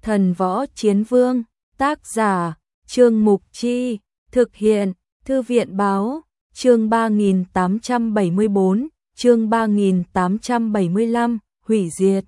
Thần Võ Chiến Vương, tác giả, Trương Mục Chi, thực hiện, Thư viện Báo, chương 3874, chương 3875, hủy diệt.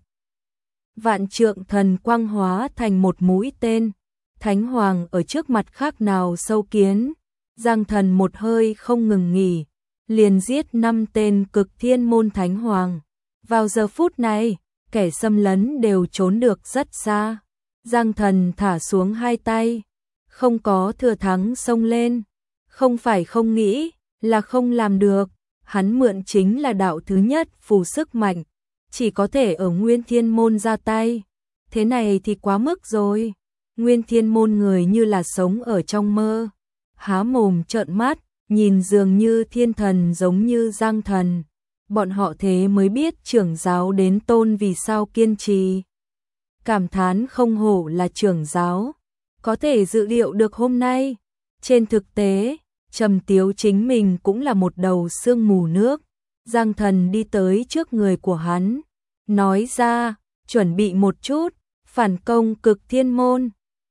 Vạn trượng thần quang hóa thành một mũi tên, Thánh Hoàng ở trước mặt khác nào sâu kiến, Giang Thần một hơi không ngừng nghỉ, liền giết 5 tên Cực Thiên môn Thánh Hoàng. Vào giờ phút này, kẻ xâm lấn đều trốn được rất xa. Giang Thần thả xuống hai tay, không có thừa thắng xông lên, không phải không nghĩ, là không làm được. Hắn mượn chính là đạo thứ nhất phù sức mạnh, chỉ có thể ở Nguyên Thiên môn ra tay. Thế này thì quá mức rồi. Nguyên Thiên môn người như là sống ở trong mơ, há mồm trợn mắt, nhìn dường như thiên thần giống như Giang Thần. Bọn họ thế mới biết trưởng giáo đến tôn vì sao kiên trì. Cảm thán không hổ là trưởng giáo, có thể dự liệu được hôm nay. Trên thực tế, Trầm Tiếu chính mình cũng là một đầu sương mù nước. Giang Thần đi tới trước người của hắn, nói ra, chuẩn bị một chút, phản công Cực Thiên môn.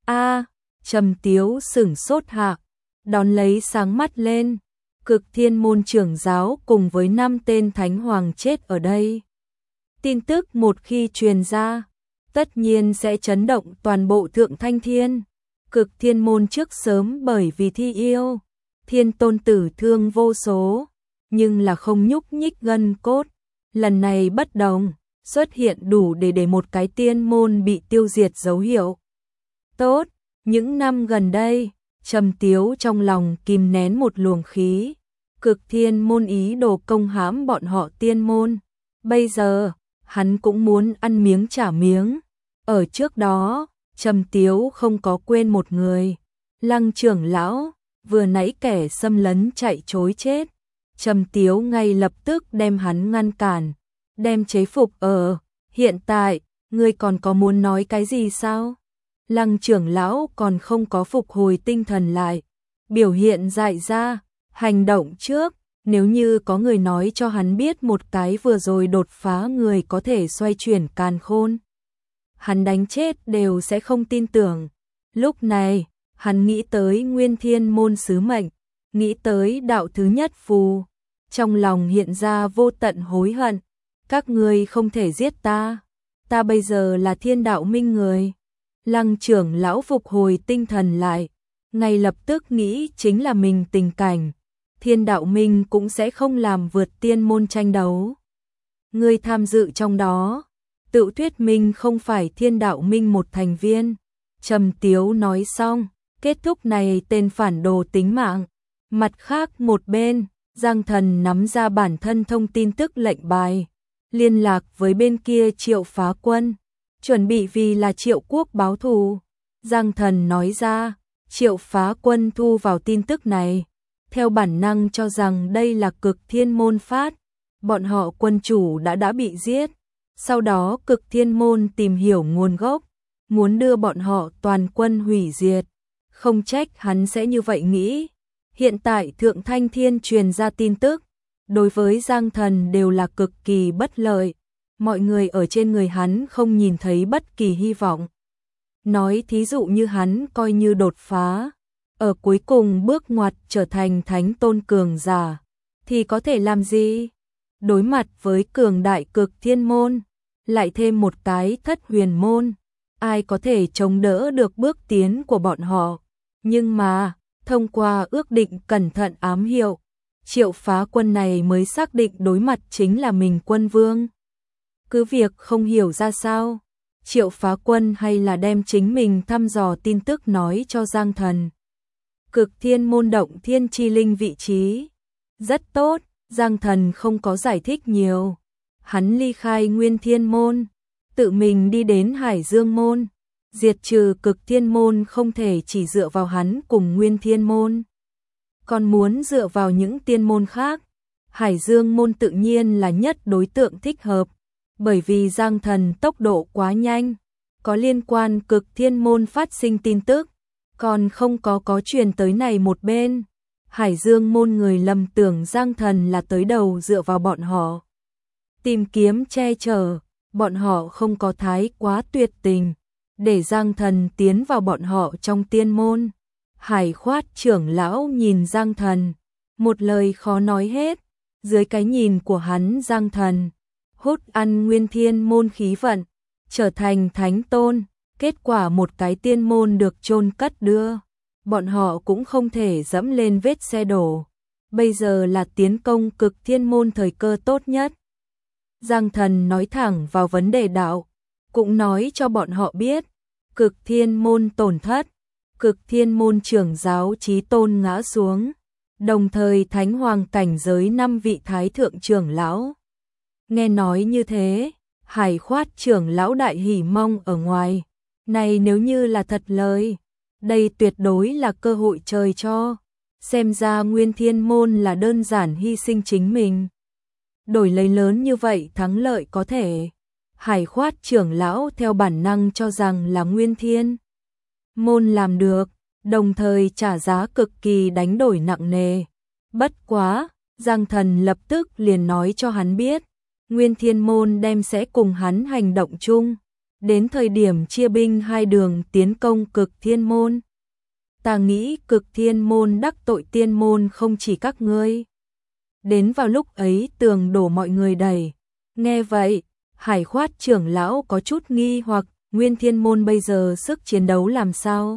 Trầm Tiếu sửng sốt hạ, đón lấy sáng mắt lên. Cực Thiên môn trưởng giáo cùng với 5 tên Thánh Hoàng chết ở đây. Tin tức một khi truyền ra, tất nhiên sẽ chấn động toàn bộ Thượng Thanh Thiên. Cực Thiên môn trước sớm bởi vì thi yêu, thiên tôn tử thương vô số, nhưng là không nhúc nhích gân cốt. Lần này bất đồng, xuất hiện đủ để một cái tiên môn bị tiêu diệt dấu hiệu. Tốt, những năm gần đây, Trầm Tiếu trong lòng kìm nén một luồng khí. Cực Thiên môn ý đồ công hãm bọn họ tiên môn. Bây giờ, hắn cũng muốn ăn miếng trả miếng. Ở trước đó, Trầm Tiếu không có quên một người. Lăng trưởng lão, vừa nãy kẻ xâm lấn chạy trối chết. Trầm Tiếu ngay lập tức đem hắn ngăn cản, đem chế phục ở. Hiện tại, ngươi còn có muốn nói cái gì sao? Lăng trưởng lão còn không có phục hồi tinh thần lại. Biểu hiện dại ra, hành động trước. Nếu như có người nói cho hắn biết một cái vừa rồi đột phá người có thể xoay chuyển càn khôn, hắn đánh chết đều sẽ không tin tưởng. Lúc này, hắn nghĩ tới Nguyên Thiên môn sứ mệnh, nghĩ tới đạo thứ nhất phù, trong lòng hiện ra vô tận hối hận. Các ngươi không thể giết ta, ta bây giờ là Thiên đạo minh người. Lăng trưởng lão phục hồi tinh thần lại, ngay lập tức nghĩ chính là mình tình cảnh. Thiên đạo minh cũng sẽ không làm vượt tiên môn tranh đấu. Ngươi tham dự trong đó, tự thuyết minh không phải Thiên đạo minh một thành viên. Trầm Tiếu nói xong, kết thúc này tên phản đồ tính mạng. Mặt khác một bên, Giang Thần nắm ra bản thân thông tin tức lệnh bài, liên lạc với bên kia Triệu Phá Quân, chuẩn bị vì là Triệu Quốc báo thù. Giang Thần nói ra, Triệu Phá Quân thu vào tin tức này, theo bản năng cho rằng đây là Cực Thiên môn phát, bọn họ quân chủ đã bị giết. Sau đó Cực Thiên môn tìm hiểu nguồn gốc, muốn đưa bọn họ toàn quân hủy diệt. Không trách hắn sẽ như vậy nghĩ. Hiện tại Thượng Thanh Thiên truyền ra tin tức, đối với Giang Thần đều là cực kỳ bất lợi. Mọi người ở trên người hắn không nhìn thấy bất kỳ hy vọng. Nói thí dụ như hắn coi như đột phá, ở cuối cùng bước ngoặt trở thành thánh tôn cường giả, thì có thể làm gì? Đối mặt với cường đại Cực Thiên môn, lại thêm một cái Thất Huyền môn, ai có thể chống đỡ được bước tiến của bọn họ? Nhưng mà, thông qua ước định cẩn thận ám hiệu, Triệu Phá Quân này mới xác định đối mặt chính là mình quân vương. Cứ việc không hiểu ra sao, Triệu Phá Quân hay là đem chính mình thăm dò tin tức nói cho Giang Thần. Cực Thiên môn động thiên chi linh vị trí. Rất tốt, Giang Thần không có giải thích nhiều. Hắn ly khai Nguyên Thiên môn, tự mình đi đến Hải Dương môn. Diệt trừ Cực Thiên môn không thể chỉ dựa vào hắn cùng Nguyên Thiên môn, còn muốn dựa vào những tiên môn khác. Hải Dương môn tự nhiên là nhất đối tượng thích hợp, bởi vì Giang Thần tốc độ quá nhanh, có liên quan Cực Thiên môn phát sinh tin tức, còn không có truyền tới này một bên. Hải Dương môn người lầm tưởng Giang Thần là tới đầu dựa vào bọn họ, tìm kiếm che chở, bọn họ không có thái quá tuyệt tình. để Giang Thần tiến vào bọn họ trong tiên môn. Hải Khoát trưởng lão nhìn Giang Thần, một lời khó nói hết, dưới cái nhìn của hắn Giang Thần hút ăn Nguyên Thiên môn khí vận, trở thành thánh tôn, kết quả một cái tiên môn được chôn cất đưa, bọn họ cũng không thể dẫm lên vết xe đổ. Bây giờ là tiến công Cực Thiên môn thời cơ tốt nhất. Giang Thần nói thẳng vào vấn đề đạo, cũng nói cho bọn họ biết, Cực Thiên môn tổn thất, Cực Thiên môn trưởng giáo chí tôn ngã xuống, đồng thời thánh hoàng cảnh giới 5 vị thái thượng trưởng lão. Nghe nói như thế, Hải Khoát trưởng lão đại hỉ mong ở ngoài, này nếu như là thật lời, đây tuyệt đối là cơ hội trời cho, xem ra Nguyên Thiên môn là đơn giản hy sinh chính mình, đổi lấy lớn như vậy thắng lợi có thể. Hải Khoát trưởng lão theo bản năng cho rằng là Nguyên Thiên môn làm được, đồng thời trả giá cực kỳ đánh đổi nặng nề. Bất quá, Giang Thần lập tức liền nói cho hắn biết, Nguyên Thiên môn đem sẽ cùng hắn hành động chung, đến thời điểm chia binh hai đường tiến công Cực Thiên môn. Ta nghĩ Cực Thiên môn đắc tội tiên môn không chỉ các ngươi. Đến vào lúc ấy tường đổ mọi người đẩy. Nghe vậy, Hải Khoát trưởng lão có chút nghi hoặc, Nguyên Thiên môn bây giờ sức chiến đấu làm sao?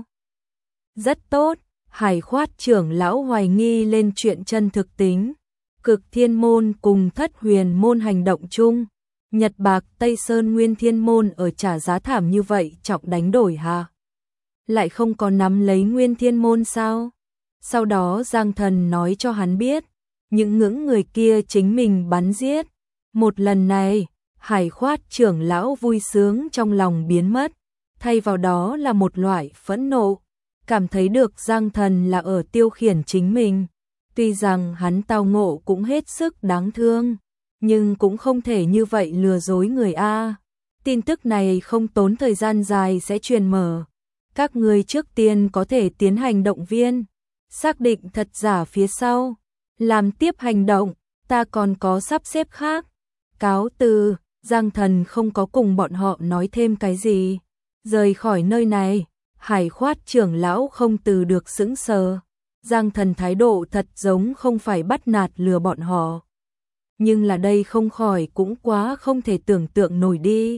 Rất tốt, Hải Khoát trưởng lão hoài nghi lên chuyện chân thực tính. Cực Thiên môn cùng Thất Huyền môn hành động chung, Nhật Bạc Tây Sơn Nguyên Thiên môn ở trả giá thảm như vậy trọng đánh đổi hả? Lại không có nắm lấy Nguyên Thiên môn sao? Sau đó Giang Thần nói cho hắn biết, những ngưỡng người kia chính mình bắn giết. Một lần này, Hải Khoát trưởng lão vui sướng trong lòng biến mất, thay vào đó là một loại phẫn nộ, cảm thấy được Giang Thần là ở tiêu khiển chính mình. Tuy rằng hắn tao ngộ cũng hết sức đáng thương, nhưng cũng không thể như vậy lừa dối người a. Tin tức này không tốn thời gian dài sẽ truyền mở. Các người trước tiên có thể tiến hành động viên, xác định thật giả phía sau, làm tiếp hành động, ta còn có sắp xếp khác. Cáo từ, Giang Thần không có cùng bọn họ nói thêm cái gì. Rời khỏi nơi này, Hải Khoát trưởng lão không từ được sững sờ. Giang Thần thái độ thật giống không phải bắt nạt lừa bọn họ. Nhưng là đây không khỏi cũng quá không thể tưởng tượng nổi đi.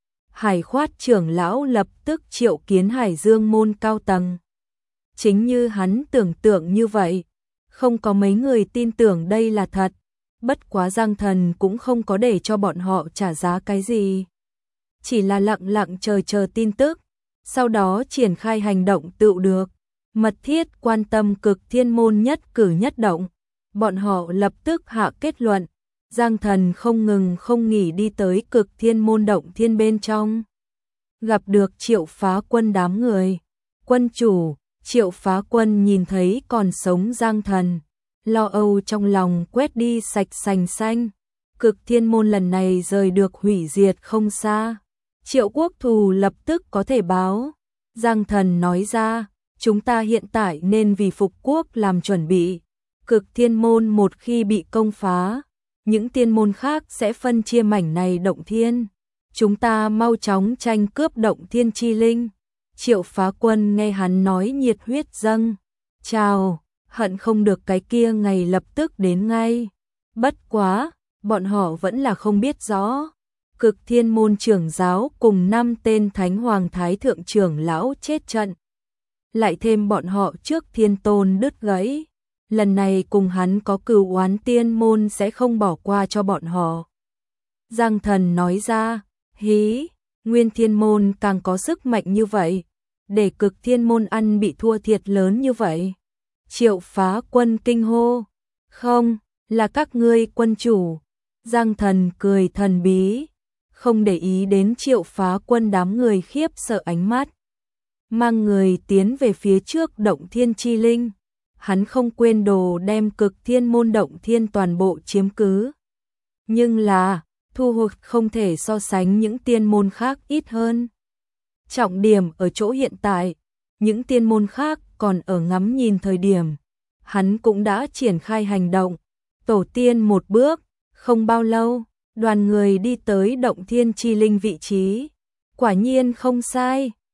Hải Khoát trưởng lão lập tức triệu kiến Hải Dương môn cao tầng. Chính như hắn tưởng tượng như vậy, không có mấy người tin tưởng đây là thật. Bất quá Giang Thần cũng không có để cho bọn họ trả giá cái gì. Chỉ là lặng lặng chờ tin tức, sau đó triển khai hành động tự được. Mật thiết quan tâm Cực Thiên môn nhất cử nhất động. Bọn họ lập tức hạ kết luận. Giang Thần không ngừng không nghỉ đi tới Cực Thiên môn động thiên bên trong. Gặp được Triệu Phá Quân đám người. Quân chủ, Triệu Phá Quân nhìn thấy còn sống Giang Thần. Lo âu trong lòng quét đi sạch sành xanh. Cực Thiên môn lần này rời được hủy diệt không xa. Triệu quốc thù lập tức có thể báo. Giang Thần nói ra, chúng ta hiện tại nên vì phục quốc làm chuẩn bị. Cực Thiên môn một khi bị công phá, những tiên môn khác sẽ phân chia mảnh này động thiên. Chúng ta mau chóng tranh cướp động thiên chi linh. Triệu Phá Quân nghe hắn nói nhiệt huyết dâng. Chào, hận không được cái kia ngày lập tức đến ngay. Bất quá, bọn họ vẫn là không biết rõ. Cực Thiên môn trưởng giáo cùng 5 tên thánh hoàng thái thượng trưởng lão chết trận. Lại thêm bọn họ trước thiên tôn đứt gãy. Lần này cùng hắn có cừu oán, tiên môn sẽ không bỏ qua cho bọn họ. Giang Thần nói ra, hí, Nguyên Thiên môn càng có sức mạnh như vậy, để Cực Thiên môn ăn bị thua thiệt lớn như vậy. Triệu Phá Quân kinh hô, không, là các ngươi quân chủ. Giang Thần cười thần bí, không để ý đến Triệu Phá Quân đám người khiếp sợ ánh mắt. Mang người tiến về phía trước động thiên chi linh. Hắn không quên đồ đem Cực Thiên môn động thiên toàn bộ chiếm cứ. Nhưng là, thu hoạch không thể so sánh những tiên môn khác ít hơn. Trọng điểm ở chỗ hiện tại, những tiên môn khác còn ở ngắm nhìn thời điểm. Hắn cũng đã triển khai hành động, tổ tiên một bước, không bao lâu, đoàn người đi tới động thiên chi linh vị trí. Quả nhiên không sai,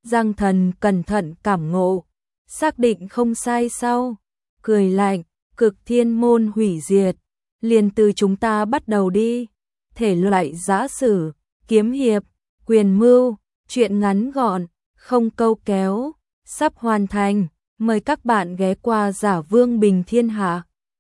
Giang Thần cẩn thận cảm ngộ, xác định không sai sau, cười lạnh, Cực Thiên môn hủy diệt, liền từ chúng ta bắt đầu đi. Thể loại giã sử, kiếm hiệp, quyền mưu, truyện ngắn gọn, không câu kéo, sắp hoàn thành. Mời các bạn ghé qua Giả Vương Bình Thiên Hạ.